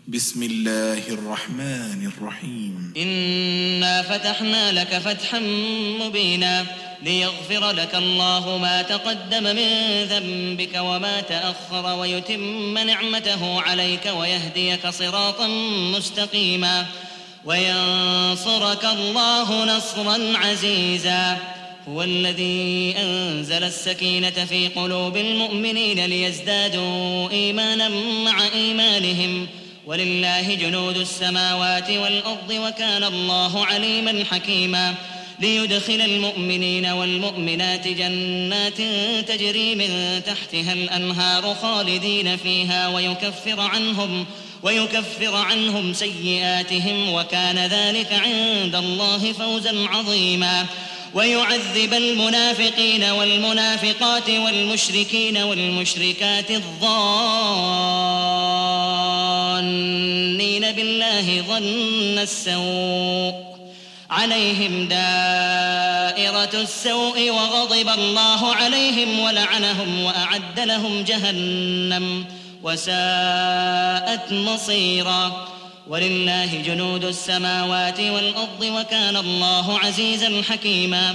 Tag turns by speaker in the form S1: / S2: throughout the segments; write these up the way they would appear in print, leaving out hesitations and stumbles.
S1: بسم الله الرحمن الرحيم.
S2: إنا فتحنا لك فتحا مبينا ليغفر لك الله ما تقدم من ذنبك وما تأخر ويتم نعمته عليك ويهديك صراطا مستقيما وينصرك الله نصرا عزيزا. هو الذي أنزل السكينة في قلوب المؤمنين ليزدادوا إيمانا مع إيمانهم ولله جنود السماوات والأرض وكان الله عليما حكيما. ليدخل المؤمنين والمؤمنات جنات تجري من تحتها الأنهار خالدين فيها ويكفر عنهم سيئاتهم وكان ذلك عند الله فوزا عظيما. ويعذب المنافقين والمنافقات والمشركين والمشركات الظانين بالله ظن السوء عليهم دائرة السوء وغضب الله عليهم ولعنهم وأعد لهم جهنم وساءت مصيرا. ولله جنود السماوات والأرض وكان الله عزيزا حكيما.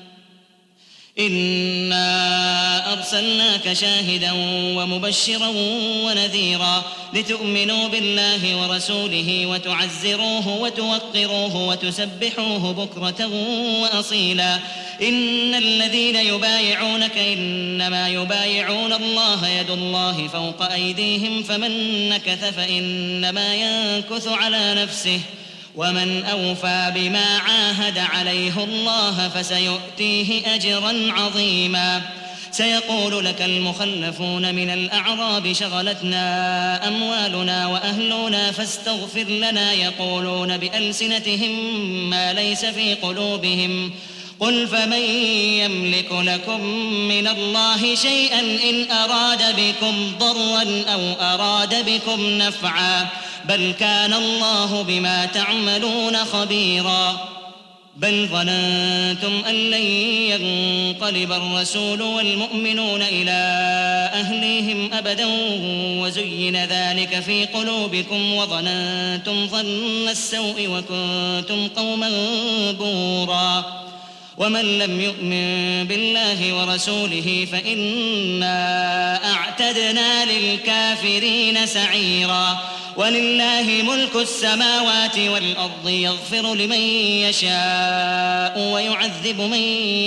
S2: إنا أرسلناك شاهدا ومبشرا ونذيرا لتؤمنوا بالله ورسوله وتعزروه وتوقروه وتسبحوه بكرة وأصيلا. إن الذين يبايعونك إنما يبايعون الله يد الله فوق أيديهم فمن نكث فإنما ينكث على نفسه ومن أوفى بما عاهد عليه الله فسيؤتيه أجرا عظيما. سيقول لك المخلفون من الأعراب شغلتنا أموالنا وأهلنا فاستغفر لنا يقولون بألسنتهم ما ليس في قلوبهم قل فمن يملك لكم من الله شيئا إن أراد بكم ضرا أو أراد بكم نفعا بل كان الله بما تعملون خبيرا. بل ظننتم أن لن ينقلب الرسول والمؤمنون إلى أهليهم أبدا وزين ذلك في قلوبكم وظننتم ظن السوء وكنتم قوما بورا. ومن لم يؤمن بالله ورسوله فإنا أعتدنا للكافرين سعيرا. ولله ملك السماوات والأرض يغفر لمن يشاء ويعذب من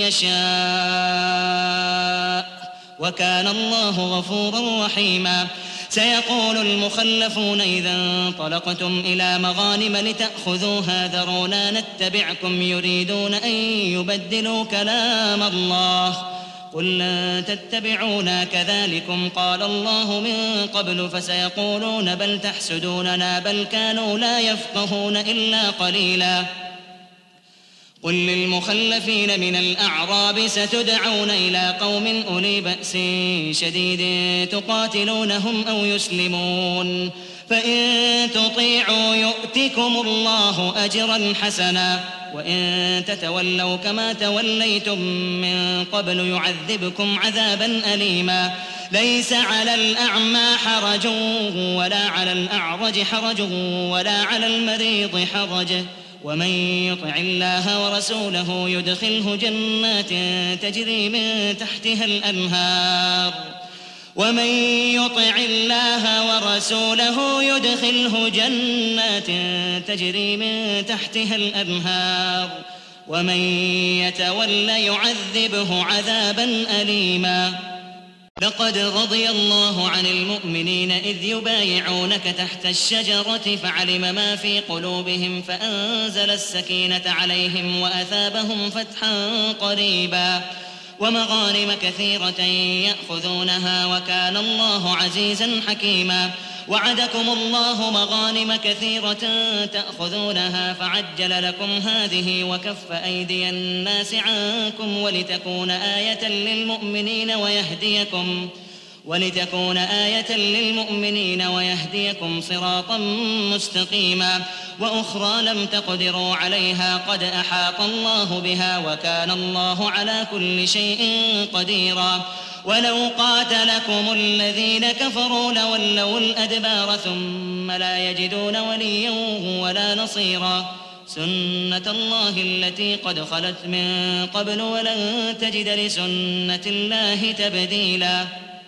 S2: يشاء وكان الله غفورا رحيما. سيقول المخلفون إذا انطلقتم إلى مغانم لتأخذوها ذرونا نتبعكم يريدون أن يبدلوا كلام الله قل لن تتبعونا كذلكم قال الله من قبل فسيقولون بل تحسدوننا بل كانوا لا يفقهون إلا قليلا. قل للمخلفين من الأعراب ستدعون إلى قوم أولي بأس شديد تقاتلونهم أو يسلمون فإن تطيعوا يؤتكم الله أجرا حسنا وإن تتولوا كما توليتم من قبل يعذبكم عذابا أليما. ليس على الأعمى حرج ولا على الأعرج حرج ولا على المريض حرج ومن يطع الله ورسوله يدخله جنات تجري من تحتها الأنهار ومن يطع الله ورسوله يدخله جنات تجري من تحتها الأنهار ومن يتول يعذبه عذابا أليما. لقد رضي الله عن المؤمنين إذ يبايعونك تحت الشجرة فعلم ما في قلوبهم فأنزل السكينة عليهم وأثابهم فتحا قريبا ومغانم كثيرة يأخذونها وكان الله عزيزا حكيما. وعدكم الله مغانم كثيرة تأخذونها فعجل لكم هذه وكف أيدي الناس عنكم ولتكون آية للمؤمنين ويهديكم صراطا مستقيما. وأخرى لم تقدروا عليها قد أحاط الله بها وكان الله على كل شيء قديرا. ولو قاتلكم الذين كفروا لولوا الأدبار ثم لا يجدون وليا ولا نصيرا سنة الله التي قد خلت من قبل ولن تجد لسنة الله تبديلا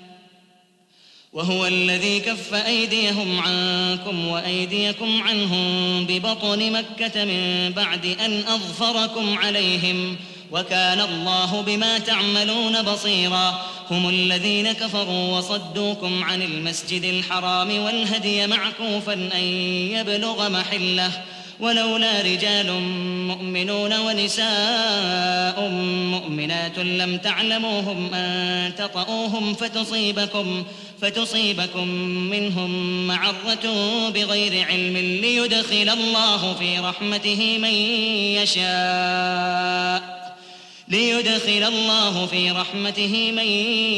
S2: وهو الذي كف أيديهم عنكم وأيديكم عنهم ببطن مكة من بعد أن أظفركم عليهم وكان الله بما تعملون بصيرا هم الذين كفروا وصدوكم عن المسجد الحرام والهدي معكوفا أن يبلغ محله ولولا رجال مؤمنون ونساء مؤمنات لم تعلموهم أن تطؤوهم فتصيبكم منهم معرة بغير علم ليدخل الله في رحمته من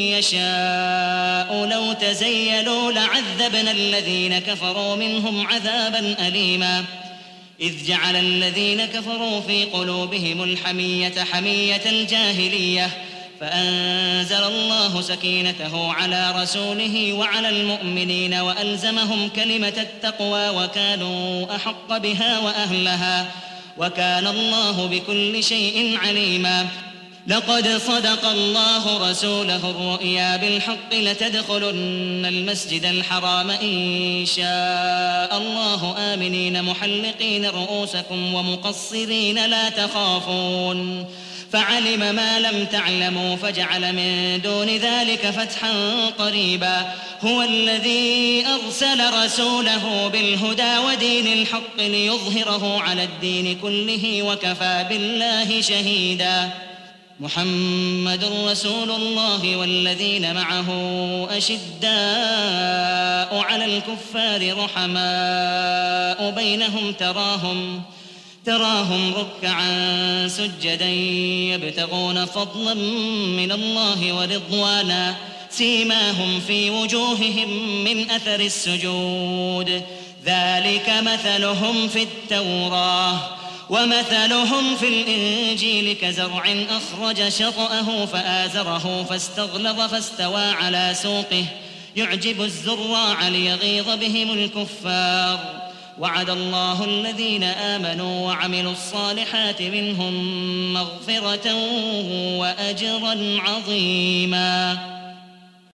S2: يشاء لو تزيلوا لعذبنا الذين كفروا منهم عذابا أليما إذ جعل الذين كفروا في قلوبهم الحمية حمية الجاهلية فأنزل الله سكينته على رسوله وعلى المؤمنين وألزمهم كلمة التقوى وكانوا أحق بها وأهلها وكان الله بكل شيء عليما لقد صدق الله رسوله الرؤيا بالحق لتدخلن المسجد الحرام إن شاء الله آمنين محلقين رؤوسكم ومقصرين لا تخافون فعلم ما لم تعلموا فجعل من دون ذلك فتحا قريبا هو الذي أرسل رسوله بالهدى ودين الحق ليظهره على الدين كله وكفى بالله شهيدا محمد رسول الله والذين معه أشداء على الكفار رحماء بينهم تراهم ركعا سجدا يبتغون فضلا من الله ورضوانا سيماهم في وجوههم من أثر السجود ذلك مثلهم في التوراة ومثلهم في الإنجيل كزرع أخرج شطأه فآزره فاستغلظ فاستوى على سوقه يعجب الزراع ليغيظ بهم الكفار وعد الله الذين آمنوا وعملوا الصالحات منهم مغفرة وأجرا عظيما